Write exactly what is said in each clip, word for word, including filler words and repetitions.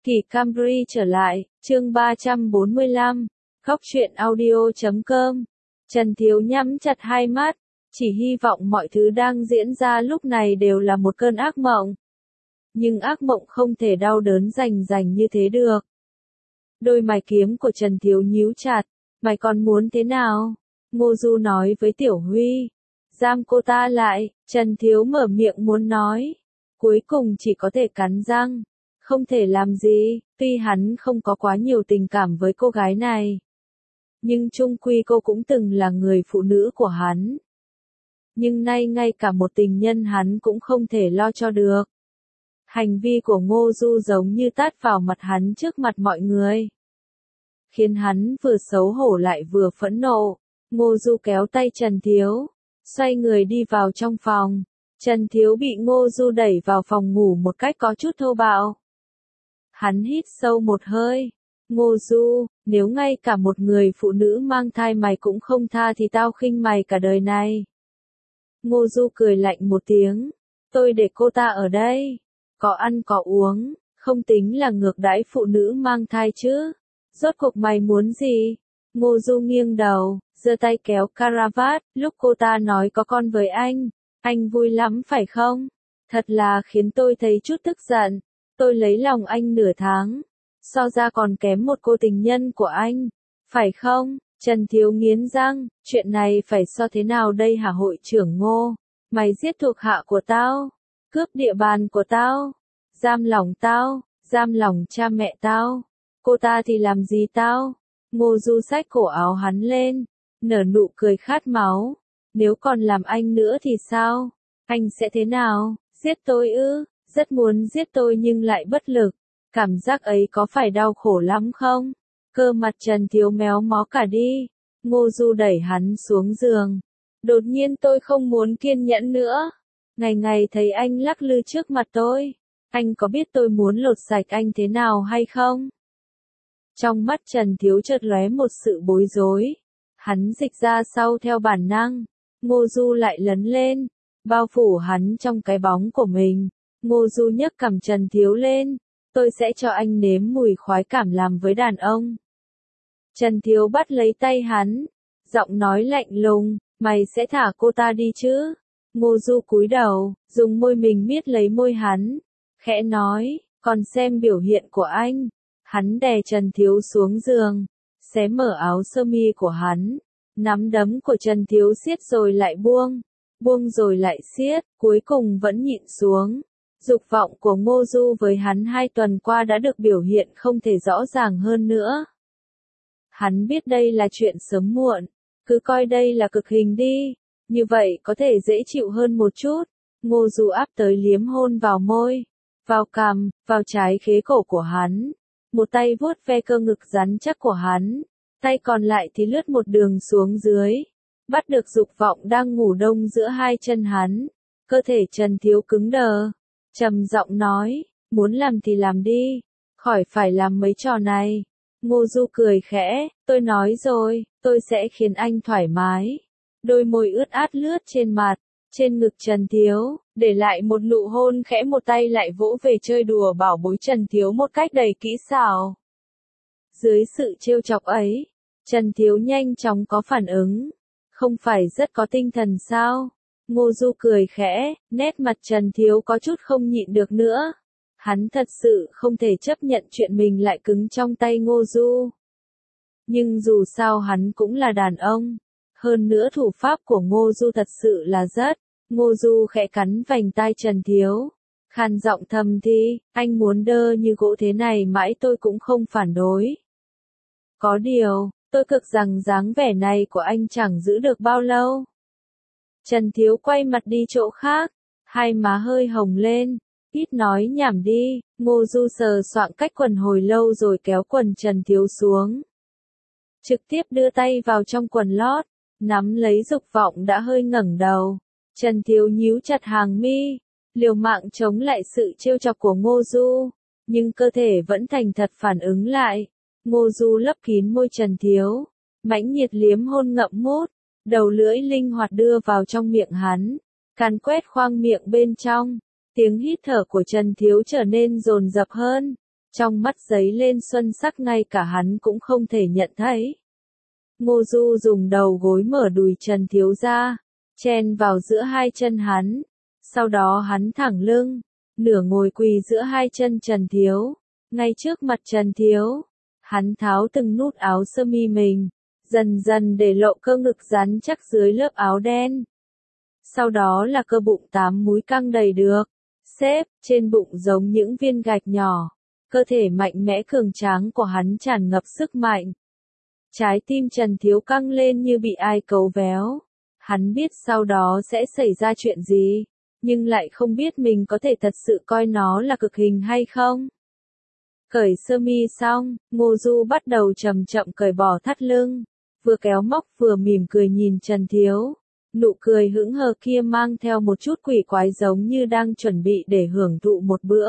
Kỳ Camry trở lại, chương ba trăm bốn mươi lăm, Góc truyện audio chấm com. Trần Thiếu nhắm chặt hai mắt, chỉ hy vọng mọi thứ đang diễn ra lúc này đều là một cơn ác mộng. Nhưng ác mộng không thể đau đớn rành rành như thế được. Đôi mày kiếm của Trần Thiếu nhíu chặt, mày còn muốn thế nào? Ngô Du nói với Tiểu Huy. Giam cô ta lại, Trần Thiếu mở miệng muốn nói. Cuối cùng chỉ có thể cắn răng. Không thể làm gì, tuy hắn không có quá nhiều tình cảm với cô gái này. Nhưng chung quy cô cũng từng là người phụ nữ của hắn. Nhưng nay ngay cả một tình nhân hắn cũng không thể lo cho được. Hành vi của Ngô Du giống như tát vào mặt hắn trước mặt mọi người. Khiến hắn vừa xấu hổ lại vừa phẫn nộ. Ngô Du kéo tay Trần Thiếu, xoay người đi vào trong phòng. Trần Thiếu bị Ngô Du đẩy vào phòng ngủ một cách có chút thô bạo. Hắn hít sâu một hơi. Ngô Du, nếu ngay cả một người phụ nữ mang thai mày cũng không tha thì tao khinh mày cả đời này. Ngô Du cười lạnh một tiếng. Tôi để cô ta ở đây. Có ăn có uống, không tính là ngược đãi phụ nữ mang thai chứ. Rốt cuộc mày muốn gì? Ngô Du nghiêng đầu, giơ tay kéo caravat. Lúc cô ta nói có con với anh, anh vui lắm phải không? Thật là khiến tôi thấy chút tức giận. Tôi lấy lòng anh nửa tháng, so ra còn kém một cô tình nhân của anh, phải không? Trần Thiếu nghiến răng, chuyện này phải so thế nào đây hả hội trưởng Ngô? Mày giết thuộc hạ của tao, cướp địa bàn của tao, giam lỏng tao, giam lỏng cha mẹ tao. Cô ta thì làm gì tao? Ngô Du xách cổ áo hắn lên, nở nụ cười khát máu. Nếu còn làm anh nữa thì sao? Anh sẽ thế nào? Giết tôi ư? Rất muốn giết tôi nhưng lại bất lực. Cảm giác ấy có phải đau khổ lắm không? Cơ mặt Trần Thiếu méo mó cả đi. Ngô Du đẩy hắn xuống giường. Đột nhiên tôi không muốn kiên nhẫn nữa. Ngày ngày thấy anh lắc lư trước mặt tôi. Anh có biết tôi muốn lột sạch anh thế nào hay không? Trong mắt Trần Thiếu chợt lóe một sự bối rối. Hắn dịch ra sau theo bản năng. Ngô Du lại lấn lên, bao phủ hắn trong cái bóng của mình. Ngô Du nhấc cằm Trần Thiếu lên. Tôi sẽ cho anh nếm mùi khoái cảm làm với đàn ông. Trần Thiếu bắt lấy tay hắn. Giọng nói lạnh lùng. Mày sẽ thả cô ta đi chứ? Ngô Du cúi đầu, dùng môi mình miết lấy môi hắn. Khẽ nói, còn xem biểu hiện của anh. Hắn đè Trần Thiếu xuống giường. Xé mở áo sơ mi của hắn. Nắm đấm của Trần Thiếu siết rồi lại buông. Buông rồi lại siết, cuối cùng vẫn nhịn xuống. Dục vọng của Ngô Du với hắn hai tuần qua đã được biểu hiện không thể rõ ràng hơn nữa. Hắn biết đây là chuyện sớm muộn, cứ coi đây là cực hình đi, như vậy có thể dễ chịu hơn một chút. Ngô Du áp tới liếm hôn vào môi, vào cằm, vào trái khế cổ của hắn. Một tay vuốt ve cơ ngực rắn chắc của hắn, tay còn lại thì lướt một đường xuống dưới, bắt được dục vọng đang ngủ đông giữa hai chân hắn. Cơ thể Trần Thiếu cứng đờ. Trầm giọng nói, muốn làm thì làm đi, khỏi phải làm mấy trò này. Ngô Du cười khẽ, tôi nói rồi, tôi sẽ khiến anh thoải mái. Đôi môi ướt át lướt trên mặt, trên ngực Trần Thiếu, để lại một nụ hôn khẽ, một tay lại vỗ về chơi đùa bảo bối Trần Thiếu một cách đầy kỹ xảo. Dưới sự trêu chọc ấy, Trần Thiếu nhanh chóng có phản ứng. Không phải rất có tinh thần sao? Ngô Du cười khẽ, nét mặt Trần Thiếu có chút không nhịn được nữa. Hắn thật sự không thể chấp nhận chuyện mình lại cứng trong tay Ngô Du. Nhưng dù sao hắn cũng là đàn ông. Hơn nữa thủ pháp của Ngô Du thật sự là rất. Ngô Du khẽ cắn vành tai Trần Thiếu. Khàn giọng thầm thì, anh muốn đơ như gỗ thế này mãi tôi cũng không phản đối. Có điều, tôi cực rằng dáng vẻ này của anh chẳng giữ được bao lâu. Trần Thiếu quay mặt đi chỗ khác, hai má hơi hồng lên, ít nói nhảm đi. Ngô Du sờ soạng cách quần hồi lâu rồi kéo quần Trần Thiếu xuống. Trực tiếp đưa tay vào trong quần lót, nắm lấy dục vọng đã hơi ngẩng đầu. Trần Thiếu nhíu chặt hàng mi, liều mạng chống lại sự trêu chọc của Ngô Du, nhưng cơ thể vẫn thành thật phản ứng lại. Ngô Du lấp kín môi Trần Thiếu, mãnh nhiệt liếm hôn ngậm ngút. Đầu lưỡi linh hoạt đưa vào trong miệng hắn, càn quét khoang miệng bên trong. Tiếng hít thở của Trần Thiếu trở nên dồn dập hơn. Trong mắt giấy lên xuân sắc ngay cả hắn cũng không thể nhận thấy. Ngô Du dùng đầu gối mở đùi Trần Thiếu ra, chen vào giữa hai chân hắn. Sau đó hắn thẳng lưng, nửa ngồi quỳ giữa hai chân Trần Thiếu, ngay trước mặt Trần Thiếu. Hắn tháo từng nút áo sơ mi mình, dần dần để lộ cơ ngực rắn chắc dưới lớp áo đen. Sau đó là cơ bụng tám múi căng đầy được, xếp trên bụng giống những viên gạch nhỏ. Cơ thể mạnh mẽ cường tráng của hắn tràn ngập sức mạnh. Trái tim Trần Thiếu căng lên như bị ai cấu véo. Hắn biết sau đó sẽ xảy ra chuyện gì, nhưng lại không biết mình có thể thật sự coi nó là cực hình hay không. Cởi sơ mi xong, Ngô Du bắt đầu chậm chậm cởi bỏ thắt lưng, vừa kéo móc vừa mỉm cười nhìn Trần Thiếu. Nụ cười hững hờ kia mang theo một chút quỷ quái giống như đang chuẩn bị để hưởng thụ một bữa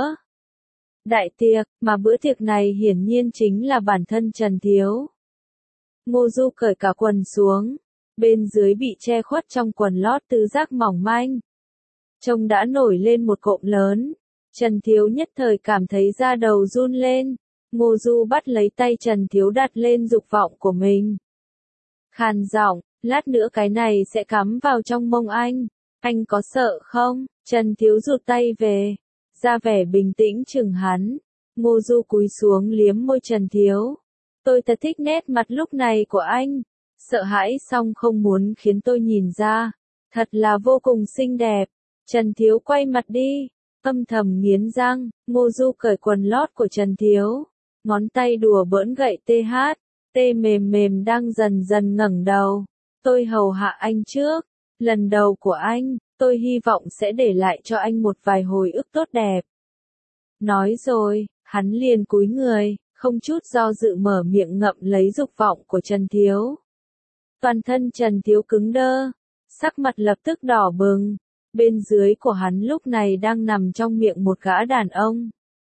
đại tiệc, mà bữa tiệc này hiển nhiên chính là bản thân Trần Thiếu. Ngô Du cởi cả quần xuống, bên dưới bị che khuất trong quần lót tứ giác mỏng manh. Trông đã nổi lên một cộm lớn, Trần Thiếu nhất thời cảm thấy da đầu run lên. Ngô Du bắt lấy tay Trần Thiếu đặt lên dục vọng của mình. Khàn giọng, lát nữa cái này sẽ cắm vào trong mông anh, anh có sợ không? Trần Thiếu rụt tay về, ra vẻ bình tĩnh chừng hắn. Ngô Du cúi xuống liếm môi Trần Thiếu. Tôi thật thích nét mặt lúc này của anh, sợ hãi song không muốn khiến tôi nhìn ra, thật là vô cùng xinh đẹp. Trần Thiếu quay mặt đi, âm thầm nghiến răng. Ngô Du cởi quần lót của Trần Thiếu, ngón tay đùa bỡn gậy tê hát, tê mềm mềm đang dần dần ngẩng đầu. Tôi hầu hạ anh trước, lần đầu của anh, tôi hy vọng sẽ để lại cho anh một vài hồi ức tốt đẹp. Nói rồi, hắn liền cúi người, không chút do dự mở miệng ngậm lấy dục vọng của Trần Thiếu. Toàn thân Trần Thiếu cứng đơ, sắc mặt lập tức đỏ bừng. Bên dưới của hắn lúc này đang nằm trong miệng một gã đàn ông.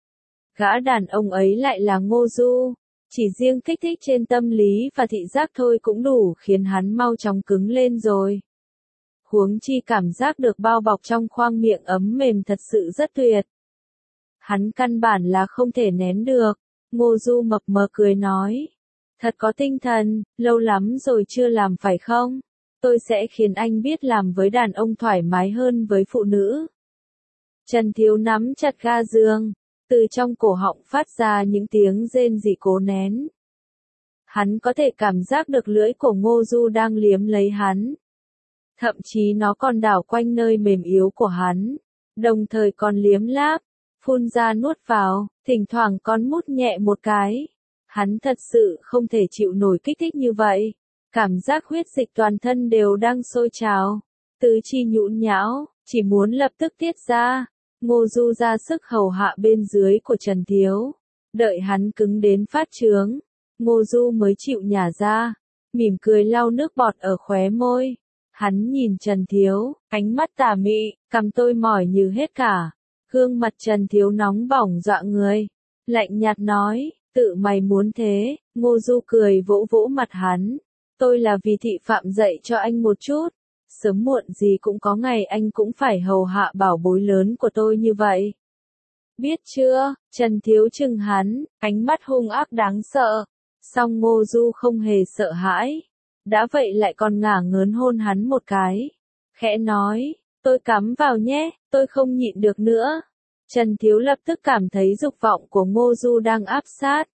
Gã đàn ông ấy lại là Ngô Du. Chỉ riêng kích thích trên tâm lý và thị giác thôi cũng đủ khiến hắn mau chóng cứng lên rồi. Huống chi cảm giác được bao bọc trong khoang miệng ấm mềm thật sự rất tuyệt. Hắn căn bản là không thể nén được. Ngô Du mập mờ cười nói. Thật có tinh thần, lâu lắm rồi chưa làm phải không? Tôi sẽ khiến anh biết làm với đàn ông thoải mái hơn với phụ nữ. Trần Thiếu nắm chặt ga giường, từ trong cổ họng phát ra những tiếng rên rỉ cố nén. Hắn có thể cảm giác được lưỡi của Ngô Du đang liếm lấy hắn. Thậm chí nó còn đảo quanh nơi mềm yếu của hắn, đồng thời còn liếm láp, phun ra nuốt vào, thỉnh thoảng còn mút nhẹ một cái. Hắn thật sự không thể chịu nổi kích thích như vậy. Cảm giác huyết dịch toàn thân đều đang sôi trào, tứ chi nhũn nhão, chỉ muốn lập tức tiết ra. Ngô Du ra sức hầu hạ bên dưới của Trần Thiếu, đợi hắn cứng đến phát trướng, Ngô Du mới chịu nhả ra, mỉm cười lau nước bọt ở khóe môi. Hắn nhìn Trần Thiếu, ánh mắt tà mị, cằm tôi mỏi như hết cả. Gương mặt Trần Thiếu nóng bỏng dọa người, lạnh nhạt nói, tự mày muốn thế. Ngô Du cười vỗ vỗ mặt hắn. Tôi là vì thị phạm dạy cho anh một chút. Sớm muộn gì cũng có ngày anh cũng phải hầu hạ bảo bối lớn của tôi như vậy. Biết chưa? Trần Thiếu chừng hắn, ánh mắt hung ác đáng sợ. Song Ngô Du không hề sợ hãi. Đã vậy lại còn ngả ngớn hôn hắn một cái. Khẽ nói, tôi cắm vào nhé, tôi không nhịn được nữa. Trần Thiếu lập tức cảm thấy dục vọng của Ngô Du đang áp sát.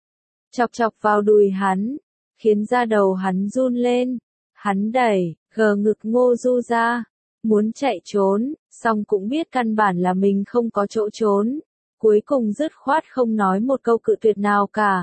Chọc chọc vào đùi hắn, khiến da đầu hắn run lên. Hắn đẩy, gờ ngực Ngô Du ra, muốn chạy trốn, song cũng biết căn bản là mình không có chỗ trốn. Cuối cùng dứt khoát không nói một câu cự tuyệt nào cả.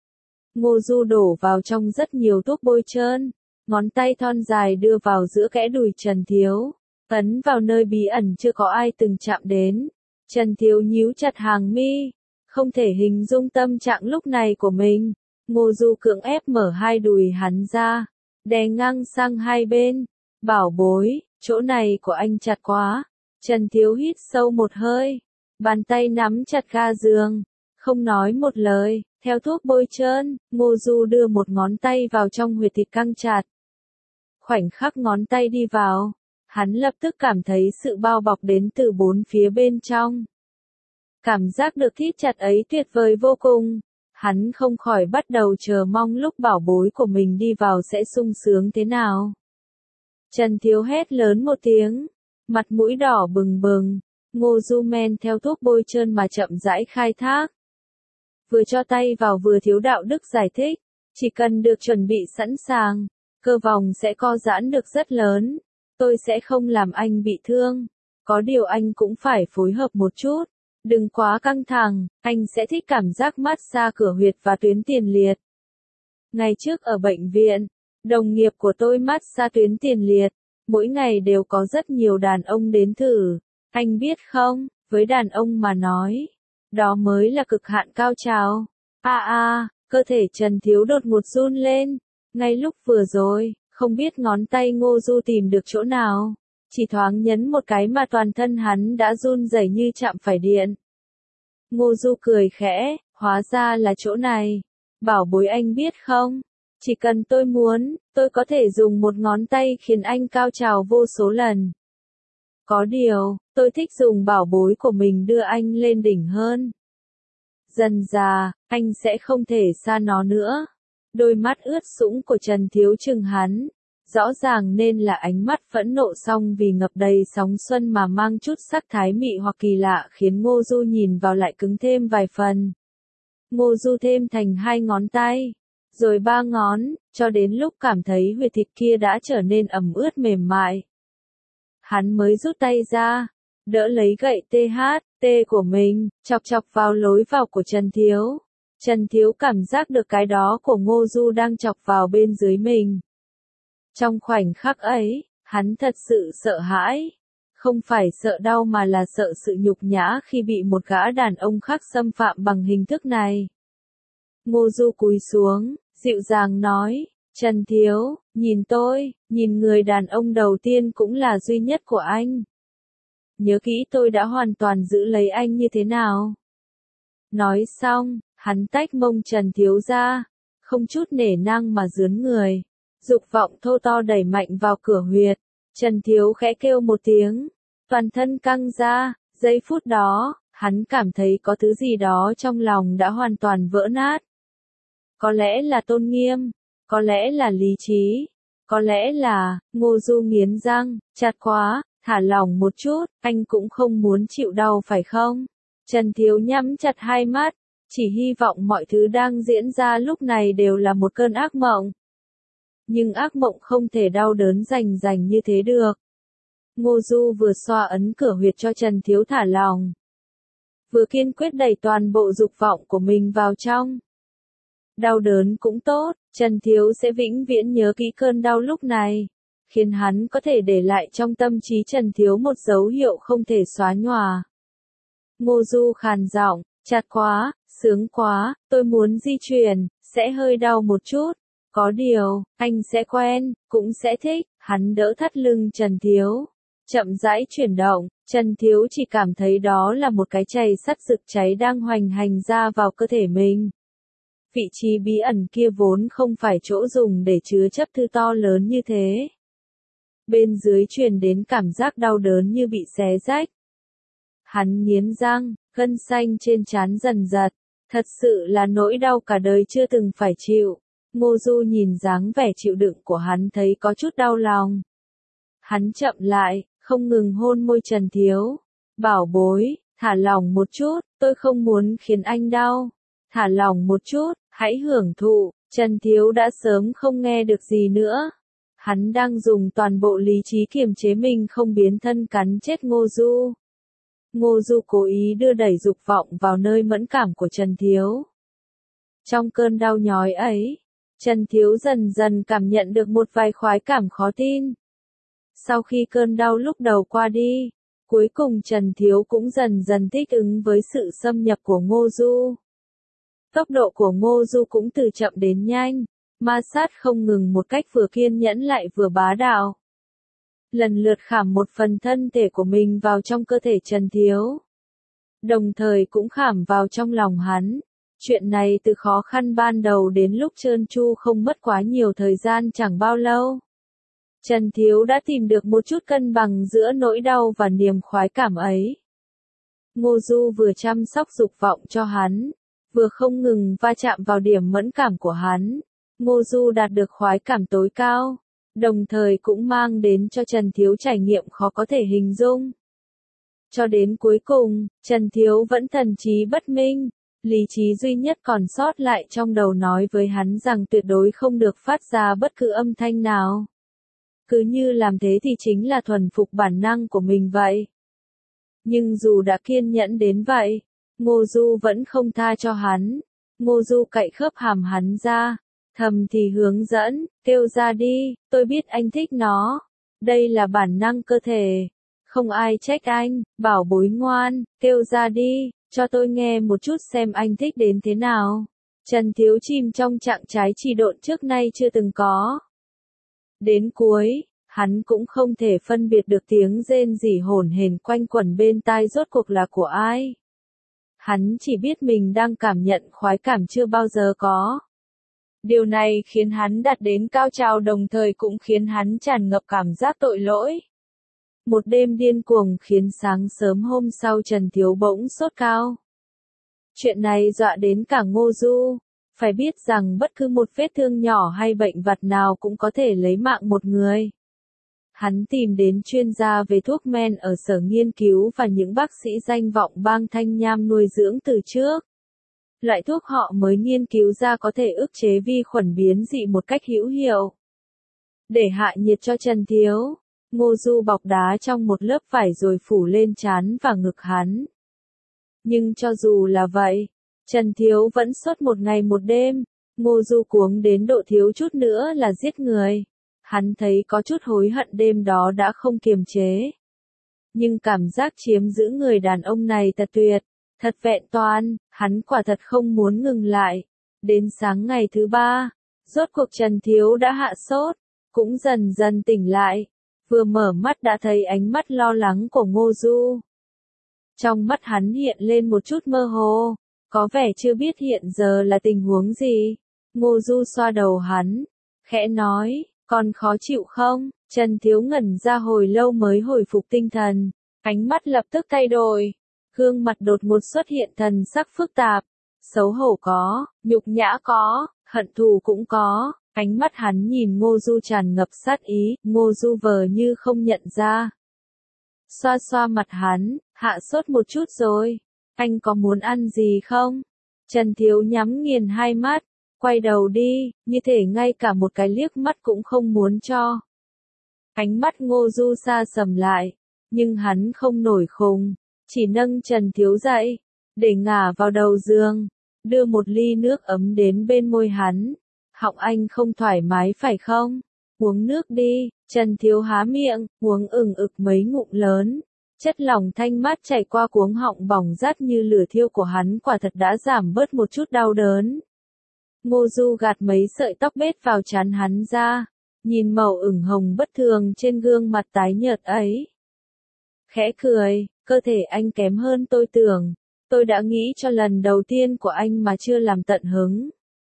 Ngô Du đổ vào trong rất nhiều thuốc bôi trơn, ngón tay thon dài đưa vào giữa kẽ đùi Trần Thiếu, ấn vào nơi bí ẩn chưa có ai từng chạm đến. Trần Thiếu nhíu chặt hàng mi, không thể hình dung tâm trạng lúc này của mình. Ngô Du cưỡng ép mở hai đùi hắn ra, đè ngang sang hai bên. Bảo bối, chỗ này của anh chặt quá. Trần Thiếu hít sâu một hơi, bàn tay nắm chặt ga giường, không nói một lời. Theo thuốc bôi trơn, Ngô Du đưa một ngón tay vào trong huyệt thịt căng chặt. Khoảnh khắc ngón tay đi vào, hắn lập tức cảm thấy sự bao bọc đến từ bốn phía bên trong. Cảm giác được thít chặt ấy tuyệt vời vô cùng. Hắn không khỏi bắt đầu chờ mong lúc bảo bối của mình đi vào sẽ sung sướng thế nào. Trần Thiếu hét lớn một tiếng, mặt mũi đỏ bừng bừng, Ngô Du men theo thuốc bôi trơn mà chậm rãi khai thác. Vừa cho tay vào vừa thiếu đạo đức giải thích, chỉ cần được chuẩn bị sẵn sàng, cơ vòng sẽ co giãn được rất lớn, tôi sẽ không làm anh bị thương, có điều anh cũng phải phối hợp một chút, đừng quá căng thẳng, anh sẽ thích cảm giác mát xa cửa huyệt và tuyến tiền liệt. Ngày trước ở bệnh viện, đồng nghiệp của tôi mát xa tuyến tiền liệt, mỗi ngày đều có rất nhiều đàn ông đến thử, anh biết không, với đàn ông mà nói, đó mới là cực hạn cao trào. A a, cơ thể Trần Thiếu đột ngột run lên, ngay lúc vừa rồi, không biết ngón tay Ngô Du tìm được chỗ nào, chỉ thoáng nhấn một cái mà toàn thân hắn đã run rẩy như chạm phải điện. Ngô Du cười khẽ, hóa ra là chỗ này, bảo bối anh biết không, chỉ cần tôi muốn, tôi có thể dùng một ngón tay khiến anh cao trào vô số lần. Có điều, tôi thích dùng bảo bối của mình đưa anh lên đỉnh hơn. Dần dà, anh sẽ không thể xa nó nữa. Đôi mắt ướt sũng của Trần Thiếu chừng hắn, rõ ràng nên là ánh mắt phẫn nộ song vì ngập đầy sóng xuân mà mang chút sắc thái mị hoặc kỳ lạ khiến Ngô Du nhìn vào lại cứng thêm vài phần. Ngô Du thêm thành hai ngón tay, rồi ba ngón, cho đến lúc cảm thấy huyệt thịt kia đã trở nên ẩm ướt mềm mại. Hắn mới rút tay ra, đỡ lấy gậy tê hát tê của mình, chọc chọc vào lối vào của Trần Thiếu. Trần Thiếu cảm giác được cái đó của Ngô Du đang chọc vào bên dưới mình. Trong khoảnh khắc ấy, hắn thật sự sợ hãi. Không phải sợ đau mà là sợ sự nhục nhã khi bị một gã đàn ông khác xâm phạm bằng hình thức này. Ngô Du cúi xuống, dịu dàng nói, Trần Thiếu, nhìn tôi, nhìn người đàn ông đầu tiên cũng là duy nhất của anh. Nhớ kỹ tôi đã hoàn toàn giữ lấy anh như thế nào. Nói xong, hắn tách mông Trần Thiếu ra, không chút nể nang mà dướn người. Dục vọng thô to đẩy mạnh vào cửa huyệt. Trần Thiếu khẽ kêu một tiếng, toàn thân căng ra, giây phút đó, hắn cảm thấy có thứ gì đó trong lòng đã hoàn toàn vỡ nát. Có lẽ là tôn nghiêm, có lẽ là lý trí, có lẽ là, Ngô Du nghiến răng, chặt quá, thả lỏng một chút, anh cũng không muốn chịu đau phải không? Trần Thiếu nhắm chặt hai mắt, chỉ hy vọng mọi thứ đang diễn ra lúc này đều là một cơn ác mộng. Nhưng ác mộng không thể đau đớn rành rành như thế được. Ngô Du vừa xoa ấn cửa huyệt cho Trần Thiếu thả lòng, vừa kiên quyết đẩy toàn bộ dục vọng của mình vào trong. Đau đớn cũng tốt, Trần Thiếu sẽ vĩnh viễn nhớ kỹ cơn đau lúc này, khiến hắn có thể để lại trong tâm trí Trần Thiếu một dấu hiệu không thể xóa nhòa. Ngô Du khàn giọng, chặt quá, sướng quá, tôi muốn di chuyển, sẽ hơi đau một chút. Có điều, anh sẽ quen, cũng sẽ thích, hắn đỡ thắt lưng Trần Thiếu. Chậm rãi chuyển động, Trần Thiếu chỉ cảm thấy đó là một cái chày sắt rực cháy đang hoành hành ra vào cơ thể mình. Vị trí bí ẩn kia vốn không phải chỗ dùng để chứa chấp thứ to lớn như thế. Bên dưới truyền đến cảm giác đau đớn như bị xé rách. Hắn nghiến răng, gân xanh trên trán dần giật, thật sự là nỗi đau cả đời chưa từng phải chịu. Ngô Du nhìn dáng vẻ chịu đựng của hắn thấy có chút đau lòng. Hắn chậm lại, không ngừng hôn môi Trần Thiếu. Bảo bối, thả lỏng một chút, tôi không muốn khiến anh đau. Thả lỏng một chút, hãy hưởng thụ. Trần Thiếu đã sớm không nghe được gì nữa. Hắn đang dùng toàn bộ lý trí kiềm chế mình không biến thân cắn chết Ngô Du. Ngô Du cố ý đưa đẩy dục vọng vào nơi mẫn cảm của Trần Thiếu. Trong cơn đau nhói ấy, Trần Thiếu dần dần cảm nhận được một vài khoái cảm khó tin. Sau khi cơn đau lúc đầu qua đi, cuối cùng Trần Thiếu cũng dần dần thích ứng với sự xâm nhập của Ngô Du. Tốc độ của Ngô Du cũng từ chậm đến nhanh, ma sát không ngừng một cách vừa kiên nhẫn lại vừa bá đạo. Lần lượt khảm một phần thân thể của mình vào trong cơ thể Trần Thiếu. Đồng thời cũng khảm vào trong lòng hắn. Chuyện này từ khó khăn ban đầu đến lúc trơn tru không mất quá nhiều thời gian chẳng bao lâu. Trần Thiếu đã tìm được một chút cân bằng giữa nỗi đau và niềm khoái cảm ấy. Ngô Du vừa chăm sóc dục vọng cho hắn, vừa không ngừng va chạm vào điểm mẫn cảm của hắn. Ngô Du đạt được khoái cảm tối cao, đồng thời cũng mang đến cho Trần Thiếu trải nghiệm khó có thể hình dung. Cho đến cuối cùng, Trần Thiếu vẫn thần trí bất minh, lý trí duy nhất còn sót lại trong đầu nói với hắn rằng tuyệt đối không được phát ra bất cứ âm thanh nào. Cứ như làm thế thì chính là thuần phục bản năng của mình vậy. Nhưng dù đã kiên nhẫn đến vậy, Ngô Du vẫn không tha cho hắn. Ngô Du cạy khớp hàm hắn ra, thầm thì hướng dẫn, kêu ra đi, tôi biết anh thích nó. Đây là bản năng cơ thể. Không ai trách anh, bảo bối ngoan, kêu ra đi, cho tôi nghe một chút xem anh thích đến thế nào. Trần Thiếu chìm trong trạng trái trì độn trước nay chưa từng có. Đến cuối, hắn cũng không thể phân biệt được tiếng rên rỉ hổn hển quanh quẩn bên tai rốt cuộc là của ai. Hắn chỉ biết mình đang cảm nhận khoái cảm chưa bao giờ có. Điều này khiến hắn đạt đến cao trào đồng thời cũng khiến hắn tràn ngập cảm giác tội lỗi. Một đêm điên cuồng khiến sáng sớm hôm sau Trần Thiếu bỗng sốt cao. Chuyện này dọa đến cả Ngô Du. Phải biết rằng bất cứ một vết thương nhỏ hay bệnh vặt nào cũng có thể lấy mạng một người. Hắn tìm đến chuyên gia về thuốc men ở sở nghiên cứu và những bác sĩ danh vọng bang Thanh Nham nuôi dưỡng từ trước. Loại thuốc họ mới nghiên cứu ra có thể ức chế vi khuẩn biến dị một cách hữu hiệu. Để hạ nhiệt cho Trần Thiếu, Ngô Du bọc đá trong một lớp vải rồi phủ lên trán và ngực hắn. Nhưng cho dù là vậy, Trần Thiếu vẫn sốt một ngày một đêm. Ngô Du cuống đến độ thiếu chút nữa là giết người. Hắn thấy có chút hối hận đêm đó đã không kiềm chế. Nhưng cảm giác chiếm giữ người đàn ông này thật tuyệt, thật vẹn toàn, hắn quả thật không muốn ngừng lại. Đến sáng ngày thứ ba, rốt cuộc Trần Thiếu đã hạ sốt, cũng dần dần tỉnh lại. Vừa mở mắt đã thấy ánh mắt lo lắng của Ngô Du. Trong mắt hắn hiện lên một chút mơ hồ, có vẻ chưa biết hiện giờ là tình huống gì. Ngô Du xoa đầu hắn, khẽ nói, còn khó chịu không? Trần Thiếu ngẩn ra hồi lâu mới hồi phục tinh thần, ánh mắt lập tức thay đổi, gương mặt đột ngột xuất hiện thần sắc phức tạp, xấu hổ có, nhục nhã có, hận thù cũng có. Ánh mắt hắn nhìn Ngô Du tràn ngập sát ý, Ngô Du vờ như không nhận ra. Xoa xoa mặt hắn, hạ sốt một chút rồi, anh có muốn ăn gì không? Trần Thiếu nhắm nghiền hai mắt, quay đầu đi, như thể ngay cả một cái liếc mắt cũng không muốn cho. Ánh mắt Ngô Du xa sầm lại, nhưng hắn không nổi khùng, chỉ nâng Trần Thiếu dậy, để ngả vào đầu giường, đưa một ly nước ấm đến bên môi hắn. Họng anh không thoải mái phải không? Uống nước đi. Trần Thiếu há miệng, uống ừng ực mấy ngụm lớn. Chất lỏng thanh mát chảy qua cuống họng bỏng rát như lửa thiêu của hắn quả thật đã giảm bớt một chút đau đớn. Ngô Du gạt mấy sợi tóc bết vào trán hắn ra, nhìn màu ửng hồng bất thường trên gương mặt tái nhợt ấy. Khẽ cười, cơ thể anh kém hơn tôi tưởng. Tôi đã nghĩ cho lần đầu tiên của anh mà chưa làm tận hứng.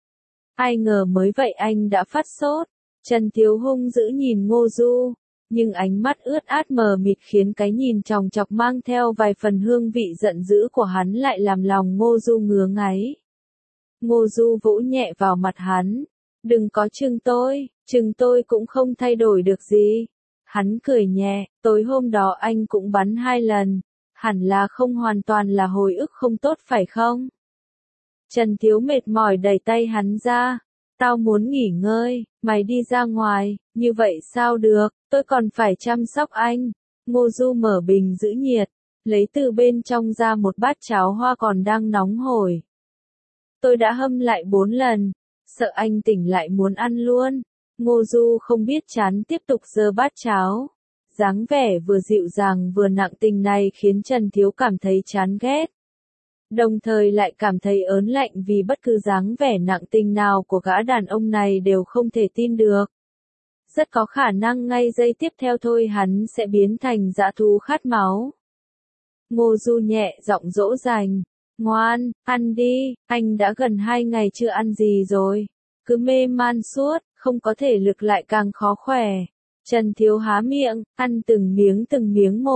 Ai ngờ mới vậy anh đã phát sốt. Trần Thiếu hung dữ nhìn Ngô Du, nhưng ánh mắt ướt át mờ mịt khiến cái nhìn chòng chọc mang theo vài phần hương vị giận dữ của hắn lại làm lòng Ngô Du ngứa ngáy. Ngô Du vỗ nhẹ vào mặt hắn, đừng có chừng tôi, chừng tôi cũng không thay đổi được gì. Hắn cười nhẹ, tối hôm đó anh cũng bắn hai lần, hẳn là không hoàn toàn là hồi ức không tốt phải không? Trần Thiếu mệt mỏi đẩy tay hắn ra. Tao muốn nghỉ ngơi, mày đi ra ngoài, như vậy sao được, tôi còn phải chăm sóc anh. Ngô Du mở bình giữ nhiệt, lấy từ bên trong ra một bát cháo hoa còn đang nóng hổi. Tôi đã hâm lại bốn lần, sợ anh tỉnh lại muốn ăn luôn. Ngô Du không biết chán tiếp tục giơ bát cháo. Dáng vẻ vừa dịu dàng vừa nặng tình này khiến Trần Thiếu cảm thấy chán ghét. Đồng thời lại cảm thấy ớn lạnh vì bất cứ dáng vẻ nặng tình nào của gã đàn ông này đều không thể tin được. Rất có khả năng ngay giây tiếp theo thôi hắn sẽ biến thành dã thú khát máu. Ngô Du nhẹ giọng dỗ dành, ngoan, ăn đi, anh đã gần hai ngày chưa ăn gì rồi. Cứ mê man suốt, không có thể lực lại càng khó khỏe. Trần Thiếu há miệng, ăn từng miếng từng miếng một.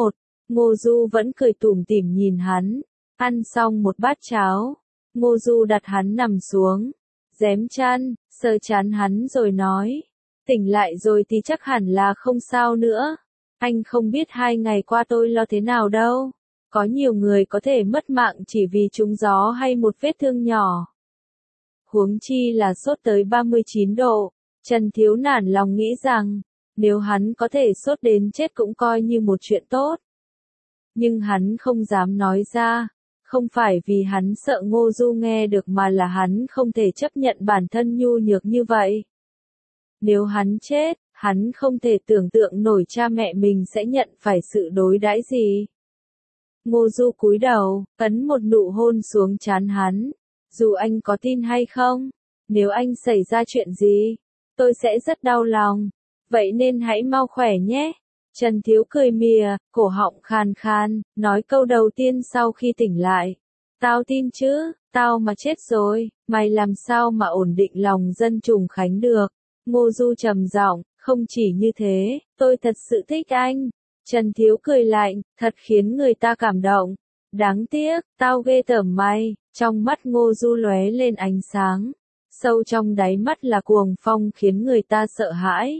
Ngô Du vẫn cười tủm tỉm nhìn hắn. Ăn xong một bát cháo, Ngô Du đặt hắn nằm xuống, rém chăn, sờ chán hắn rồi nói. Tỉnh lại rồi thì chắc hẳn là không sao nữa. Anh không biết hai ngày qua tôi lo thế nào đâu. Có nhiều người có thể mất mạng chỉ vì trúng gió hay một vết thương nhỏ. Huống chi là sốt tới ba mươi chín độ. Trần Thiếu nản lòng nghĩ rằng, nếu hắn có thể sốt đến chết cũng coi như một chuyện tốt. Nhưng hắn không dám nói ra, không phải vì hắn sợ Ngô Du nghe được mà là hắn không thể chấp nhận bản thân nhu nhược như vậy. Nếu hắn chết, hắn không thể tưởng tượng nổi cha mẹ mình sẽ nhận phải sự đối đãi gì. Ngô Du cúi đầu, ấn một nụ hôn xuống trán hắn. Dù anh có tin hay không, nếu anh xảy ra chuyện gì, tôi sẽ rất đau lòng. Vậy nên hãy mau khỏe nhé. Trần Thiếu cười mỉa, cổ họng khàn khàn, nói câu đầu tiên sau khi tỉnh lại. Tao tin chứ, tao mà chết rồi, mày làm sao mà ổn định lòng dân Trùng Khánh được. Ngô Du trầm giọng, không chỉ như thế, tôi thật sự thích anh. Trần Thiếu cười lạnh, thật khiến người ta cảm động. Đáng tiếc, tao ghê tởm mày. Trong mắt Ngô Du lóe lên ánh sáng, sâu trong đáy mắt là cuồng phong khiến người ta sợ hãi.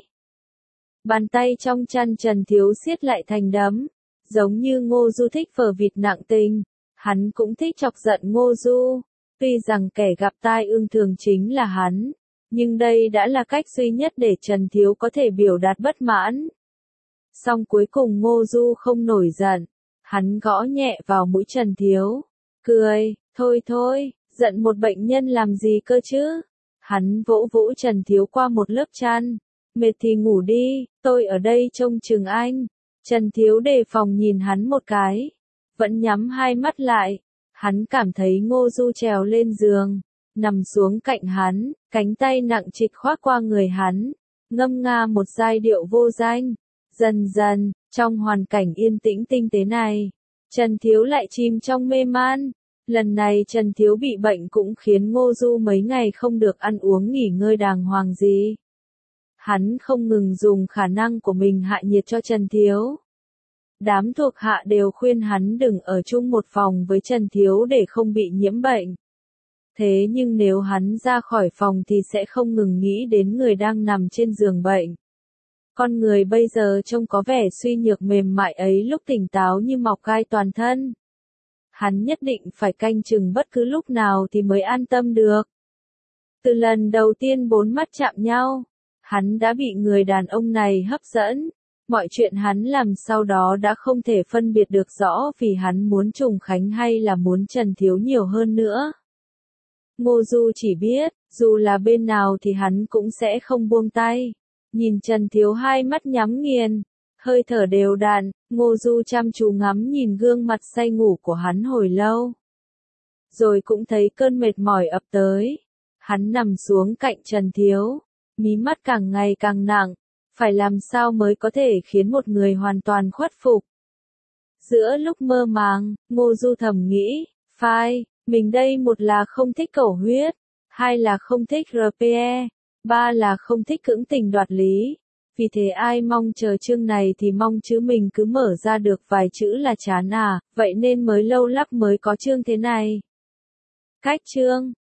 Bàn tay trong chăn Trần Thiếu siết lại thành đấm, giống như Ngô Du thích phờ vịt nặng tình, hắn cũng thích chọc giận Ngô Du. Tuy rằng kẻ gặp tai ương thường chính là hắn, nhưng đây đã là cách duy nhất để Trần Thiếu có thể biểu đạt bất mãn. Song cuối cùng Ngô Du không nổi giận, hắn gõ nhẹ vào mũi Trần Thiếu, cười, thôi thôi, giận một bệnh nhân làm gì cơ chứ. Hắn vỗ vỗ Trần Thiếu qua một lớp chăn, mệt thì ngủ đi, tôi ở đây trông chừng anh. Trần Thiếu đề phòng nhìn hắn một cái, vẫn nhắm hai mắt lại. Hắn cảm thấy Ngô Du trèo lên giường, nằm xuống cạnh hắn, cánh tay nặng trịch khoác qua người hắn, ngâm nga một giai điệu vô danh. Dần dần, trong hoàn cảnh yên tĩnh tinh tế này, Trần Thiếu lại chìm trong mê man. Lần này Trần Thiếu bị bệnh cũng khiến Ngô Du mấy ngày không được ăn uống nghỉ ngơi đàng hoàng gì. Hắn không ngừng dùng khả năng của mình hạ nhiệt cho Trần Thiếu. Đám thuộc hạ đều khuyên hắn đừng ở chung một phòng với Trần Thiếu để không bị nhiễm bệnh. Thế nhưng nếu hắn ra khỏi phòng thì sẽ không ngừng nghĩ đến người đang nằm trên giường bệnh. Con người bây giờ trông có vẻ suy nhược mềm mại ấy lúc tỉnh táo như mọc gai toàn thân. Hắn nhất định phải canh chừng bất cứ lúc nào thì mới an tâm được. Từ lần đầu tiên bốn mắt chạm nhau, hắn đã bị người đàn ông này hấp dẫn. Mọi chuyện hắn làm sau đó đã không thể phân biệt được rõ vì hắn muốn Trùng Khánh hay là muốn Trần Thiếu nhiều hơn nữa. Ngô Du chỉ biết, dù là bên nào thì hắn cũng sẽ không buông tay. Nhìn Trần Thiếu hai mắt nhắm nghiền, hơi thở đều đặn, Ngô Du chăm chú ngắm nhìn gương mặt say ngủ của hắn hồi lâu. Rồi cũng thấy cơn mệt mỏi ập tới. Hắn nằm xuống cạnh Trần Thiếu, mí mắt càng ngày càng nặng, phải làm sao mới có thể khiến một người hoàn toàn khuất phục. Giữa lúc mơ màng, Ngô Du thầm nghĩ, phai, mình đây một là không thích cẩu huyết, hai là không thích rờ pê e, ba là không thích cưỡng tình đoạt lý. Vì thế ai mong chờ chương này thì mong chứ mình cứ mở ra được vài chữ là chán à, vậy nên mới lâu lắc mới có chương thế này. Cách chương